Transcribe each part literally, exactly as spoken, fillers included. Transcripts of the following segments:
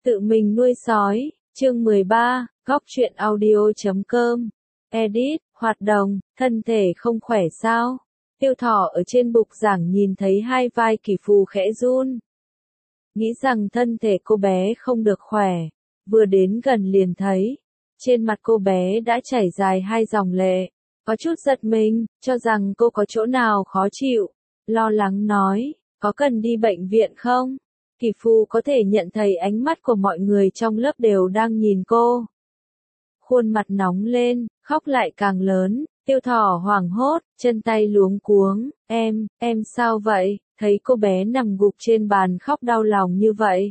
Tự mình nuôi sói, chương mười ba, góc truyện audio chấm com. Edit, hoạt động, thân thể không khỏe sao? Tiêu Thỏ ở trên bục giảng nhìn thấy hai vai Kỷ Phù khẽ run. Nghĩ rằng thân thể cô bé không được khỏe, vừa đến gần liền thấy. Trên mặt cô bé đã chảy dài hai dòng lệ, có chút giật mình, cho rằng cô có chỗ nào khó chịu. Lo lắng nói, có cần đi bệnh viện không? Kỷ Phù có thể nhận thấy ánh mắt của mọi người trong lớp đều đang nhìn cô. Khuôn mặt nóng lên, khóc lại càng lớn, Tiêu Thỏ hoảng hốt, chân tay luống cuống, em, em sao vậy, thấy cô bé nằm gục trên bàn khóc đau lòng như vậy.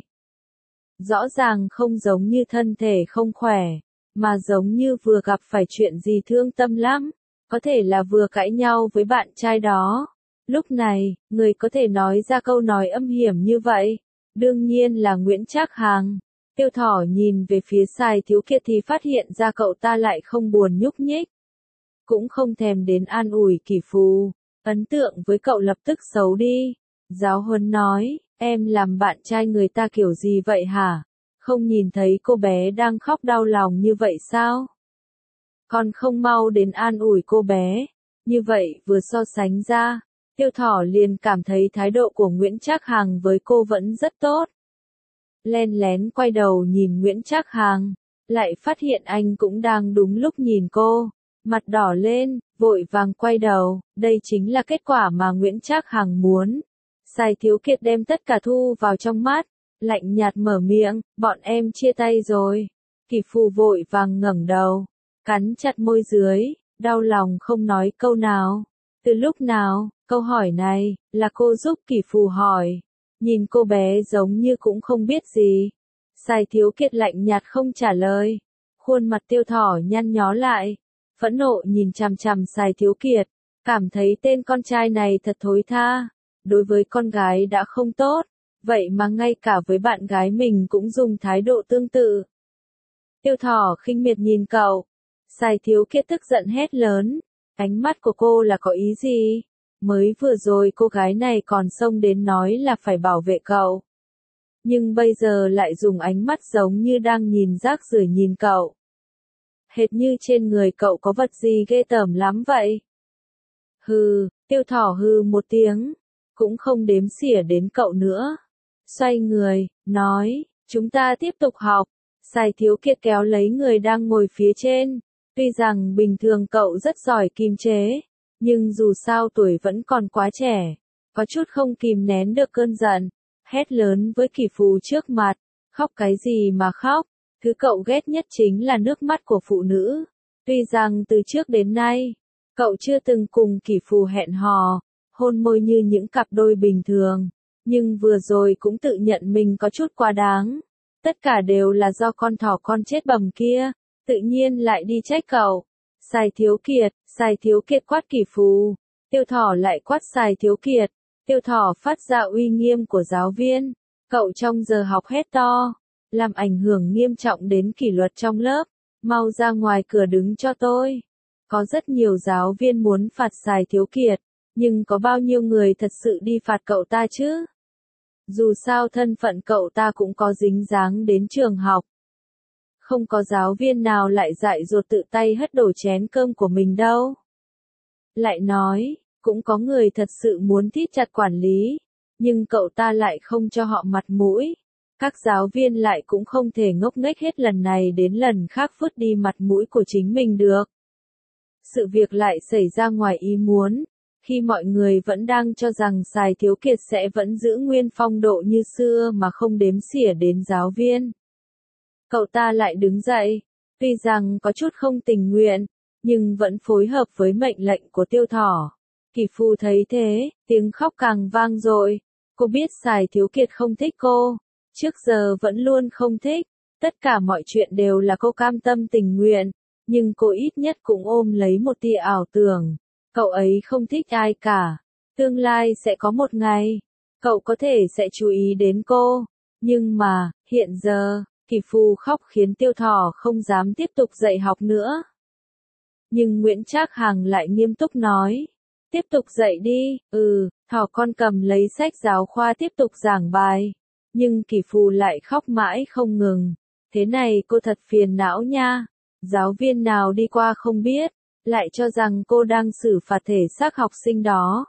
Rõ ràng không giống như thân thể không khỏe, mà giống như vừa gặp phải chuyện gì thương tâm lắm, có thể là vừa cãi nhau với bạn trai đó. Lúc này, người có thể nói ra câu nói âm hiểm như vậy, đương nhiên là Nguyễn Trác Hằng. Tiêu Thỏ nhìn về phía Sài Thiếu Kiệt thì phát hiện ra cậu ta lại không buồn nhúc nhích, cũng không thèm đến an ủi Kỷ Phù, ấn tượng với cậu lập tức xấu đi. Giáo huấn nói, em làm bạn trai người ta kiểu gì vậy hả? Không nhìn thấy cô bé đang khóc đau lòng như vậy sao? Còn không mau đến an ủi cô bé. Như vậy vừa so sánh ra, Tiêu Thỏ liền cảm thấy thái độ của Nguyễn Trác Hằng với cô vẫn rất tốt. Len lén quay đầu nhìn Nguyễn Trác Hằng, lại phát hiện anh cũng đang đúng lúc nhìn cô, mặt đỏ lên, vội vàng quay đầu, đây chính là kết quả mà Nguyễn Trác Hằng muốn. Sài Thiếu Kiệt đem tất cả thu vào trong mắt, lạnh nhạt mở miệng, bọn em chia tay rồi. Kỷ Phù vội vàng ngẩng đầu, cắn chặt môi dưới, đau lòng không nói câu nào. Từ lúc nào, câu hỏi này, là cô giúp Kỷ Phù hỏi. Nhìn cô bé giống như cũng không biết gì. Sài Thiếu Kiệt lạnh nhạt không trả lời. Khuôn mặt Tiêu Thỏ nhăn nhó lại. Phẫn nộ nhìn chằm chằm Sài Thiếu Kiệt. Cảm thấy tên con trai này thật thối tha. Đối với con gái đã không tốt. Vậy mà ngay cả với bạn gái mình cũng dùng thái độ tương tự. Tiêu Thỏ khinh miệt nhìn cậu. Sài Thiếu Kiệt tức giận hét lớn. Ánh mắt của cô là có ý gì? Mới vừa rồi cô gái này còn xông đến nói là phải bảo vệ cậu. Nhưng bây giờ lại dùng ánh mắt giống như đang nhìn rác rưởi nhìn cậu. Hệt như trên người cậu có vật gì ghê tởm lắm vậy. Hừ, Tiêu Thỏ hừ một tiếng, cũng không đếm xỉa đến cậu nữa. Xoay người, nói, chúng ta tiếp tục học. Sài Thiếu Kiệt kéo lấy người đang ngồi phía trên. Tuy rằng bình thường cậu rất giỏi kiềm chế, nhưng dù sao tuổi vẫn còn quá trẻ, có chút không kìm nén được cơn giận, hét lớn với Kỷ Phù trước mặt, khóc cái gì mà khóc, thứ cậu ghét nhất chính là nước mắt của phụ nữ. Tuy rằng từ trước đến nay, cậu chưa từng cùng Kỷ Phù hẹn hò, hôn môi như những cặp đôi bình thường, nhưng vừa rồi cũng tự nhận mình có chút quá đáng. Tất cả đều là do con thỏ con chết bầm kia, tự nhiên lại đi trách cậu. Sài Thiếu Kiệt, Sài Thiếu Kiệt quát Kỷ Phù, Tiêu Thỏ lại quát Sài Thiếu Kiệt. Tiêu Thỏ phát ra uy nghiêm của giáo viên, cậu trong giờ học hét to, làm ảnh hưởng nghiêm trọng đến kỷ luật trong lớp, mau ra ngoài cửa đứng cho tôi. Có rất nhiều giáo viên muốn phạt Sài Thiếu Kiệt, nhưng có bao nhiêu người thật sự đi phạt cậu ta chứ? Dù sao thân phận cậu ta cũng có dính dáng đến trường học. Không có giáo viên nào lại dạy dột tự tay hất đổ chén cơm của mình đâu. Lại nói, cũng có người thật sự muốn thít chặt quản lý, nhưng cậu ta lại không cho họ mặt mũi. Các giáo viên lại cũng không thể ngốc nghếch hết lần này đến lần khác vứt đi mặt mũi của chính mình được. Sự việc lại xảy ra ngoài ý muốn, khi mọi người vẫn đang cho rằng Sài Thiếu Kiệt sẽ vẫn giữ nguyên phong độ như xưa mà không đếm xỉa đến giáo viên. Cậu ta lại đứng dậy, tuy rằng có chút không tình nguyện, nhưng vẫn phối hợp với mệnh lệnh của Tiêu Thỏ. Kỷ Phù thấy thế, tiếng khóc càng vang dội. Cô biết Sài Thiếu Kiệt không thích cô, trước giờ vẫn luôn không thích, tất cả mọi chuyện đều là cô cam tâm tình nguyện, nhưng cô ít nhất cũng ôm lấy một tia ảo tưởng. Cậu ấy không thích ai cả, tương lai sẽ có một ngày, cậu có thể sẽ chú ý đến cô, nhưng mà, hiện giờ, Kỷ Phù khóc khiến Tiêu Thỏ không dám tiếp tục dạy học nữa. Nhưng Nguyễn Trác Hằng lại nghiêm túc nói, tiếp tục dạy đi, ừ, Thỏ con cầm lấy sách giáo khoa tiếp tục giảng bài. Nhưng Kỷ Phù lại khóc mãi không ngừng. Thế này cô thật phiền não nha. Giáo viên nào đi qua không biết, lại cho rằng cô đang xử phạt thể xác học sinh đó.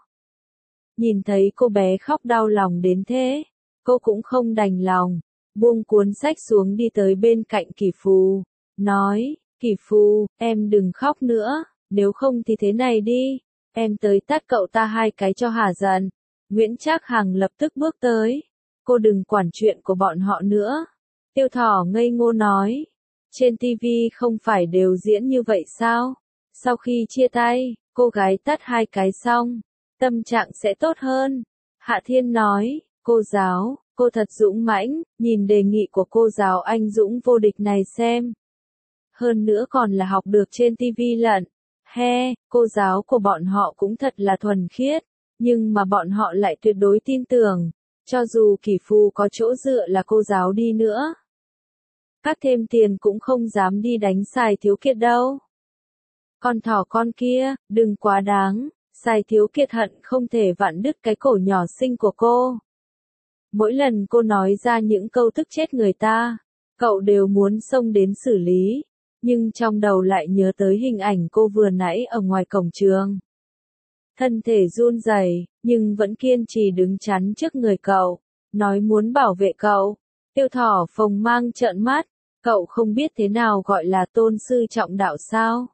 Nhìn thấy cô bé khóc đau lòng đến thế, cô cũng không đành lòng, buông cuốn sách xuống đi tới bên cạnh Kỷ Phù, nói, Kỷ Phù, em đừng khóc nữa, nếu không thì thế này đi, em tới tát cậu ta hai cái cho hả giận. Nguyễn Trác Hằng lập tức bước tới, cô đừng quản chuyện của bọn họ nữa. Tiêu Thỏ ngây ngô nói, trên ti vi không phải đều diễn như vậy sao? Sau khi chia tay, cô gái tát hai cái xong, tâm trạng sẽ tốt hơn. Hạ Thiên nói, cô giáo, cô thật dũng mãnh, nhìn đề nghị của cô giáo anh dũng vô địch này xem. Hơn nữa còn là học được trên ti vi lận. He, cô giáo của bọn họ cũng thật là thuần khiết, nhưng mà bọn họ lại tuyệt đối tin tưởng, cho dù Kỷ Phù có chỗ dựa là cô giáo đi nữa. Cắt thêm tiền cũng không dám đi đánh Sài Thiếu Kiệt đâu. Con thỏ con kia, đừng quá đáng, Sài Thiếu Kiệt hận không thể vặn đứt cái cổ nhỏ xinh của cô. Mỗi lần cô nói ra những câu tức chết người ta, cậu đều muốn xông đến xử lý, nhưng trong đầu lại nhớ tới hình ảnh cô vừa nãy ở ngoài cổng trường. Thân thể run rẩy, nhưng vẫn kiên trì đứng chắn trước người cậu, nói muốn bảo vệ cậu. Tiêu Thỏ phồng mang trợn mắt, cậu không biết thế nào gọi là tôn sư trọng đạo sao?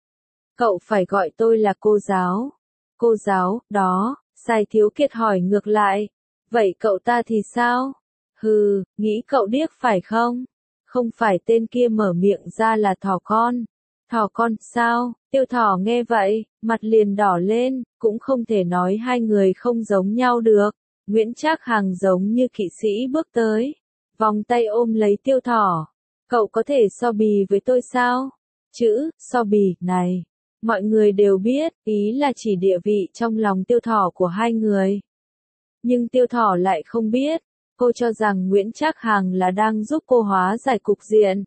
Cậu phải gọi tôi là cô giáo. Cô giáo, đó, Sài Thiếu Kiệt hỏi ngược lại. Vậy cậu ta thì sao? Hừ, nghĩ cậu điếc phải không? Không phải tên kia mở miệng ra là thỏ con. Thỏ con, sao? Tiêu Thỏ nghe vậy, mặt liền đỏ lên, cũng không thể nói hai người không giống nhau được. Nguyễn Trác Hằng giống như kỵ sĩ bước tới, vòng tay ôm lấy Tiêu Thỏ. Cậu có thể so bì với tôi sao? Chữ, so bì, này. Mọi người đều biết, ý là chỉ địa vị trong lòng Tiêu Thỏ của hai người. Nhưng Tiêu Thỏ lại không biết, cô cho rằng Nguyễn Trác Hằng là đang giúp cô hóa giải cục diện.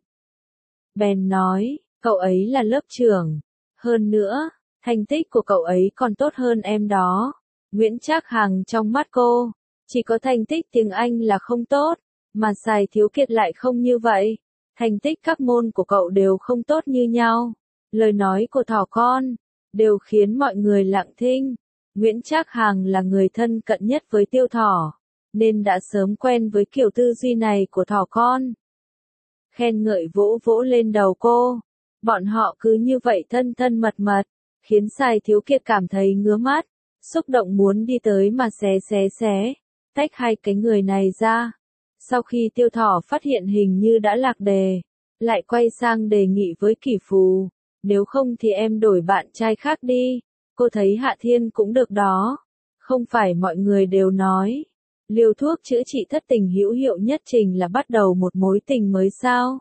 Bèn nói, cậu ấy là lớp trưởng. Hơn nữa, thành tích của cậu ấy còn tốt hơn em đó. Nguyễn Trác Hằng trong mắt cô, chỉ có thành tích tiếng Anh là không tốt, mà Sài Thiếu Kiệt lại không như vậy. Thành tích các môn của cậu đều không tốt như nhau. Lời nói của thỏ con, đều khiến mọi người lặng thinh. Nguyễn Trác Hằng là người thân cận nhất với Tiêu Thỏ, nên đã sớm quen với kiểu tư duy này của thỏ con. Khen ngợi vỗ vỗ lên đầu cô. Bọn họ cứ như vậy thân thân mật mật, khiến Sài Thiếu Kiệt cảm thấy ngứa mắt, xúc động muốn đi tới mà xé xé xé, tách hai cái người này ra. Sau khi Tiêu Thỏ phát hiện hình như đã lạc đề, lại quay sang đề nghị với Kỷ Phù, nếu không thì em đổi bạn trai khác đi. Cô thấy Hạ Thiên cũng được đó. Không phải mọi người đều nói, liều thuốc chữa trị thất tình hữu hiệu nhất trình là bắt đầu một mối tình mới sao?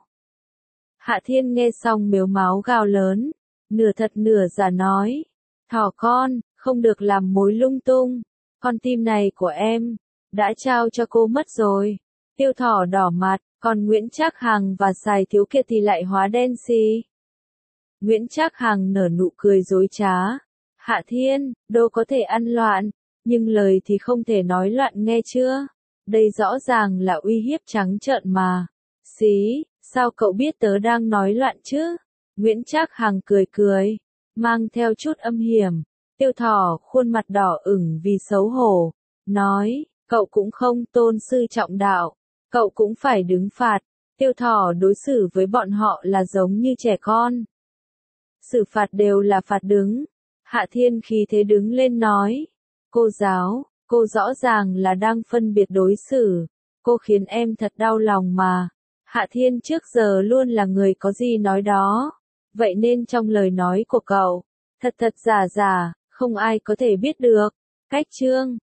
Hạ Thiên nghe xong mếu máo gào lớn, nửa thật nửa giả nói, thỏ con, không được làm mối lung tung, con tim này của em, đã trao cho cô mất rồi. Tiêu Thỏ đỏ mặt, còn Nguyễn Trác Hằng và Sài Thiếu Kiệt thì lại hóa đen xì. Nguyễn Trác Hằng nở nụ cười dối trá. Hạ Thiên, đâu có thể ăn loạn, nhưng lời thì không thể nói loạn nghe chưa? Đây rõ ràng là uy hiếp trắng trợn mà. Xí, sao cậu biết tớ đang nói loạn chứ? Nguyễn Trác Hằng cười cười, mang theo chút âm hiểm. Tiêu Thỏ khuôn mặt đỏ ửng vì xấu hổ, nói, cậu cũng không tôn sư trọng đạo, cậu cũng phải đứng phạt. Tiêu Thỏ đối xử với bọn họ là giống như trẻ con. Xử phạt đều là phạt đứng. Hạ Thiên khí thế đứng lên nói, cô giáo, cô rõ ràng là đang phân biệt đối xử, cô khiến em thật đau lòng mà. Hạ Thiên trước giờ luôn là người có gì nói đó, vậy nên trong lời nói của cậu, thật thật giả giả, không ai có thể biết được. Cách chương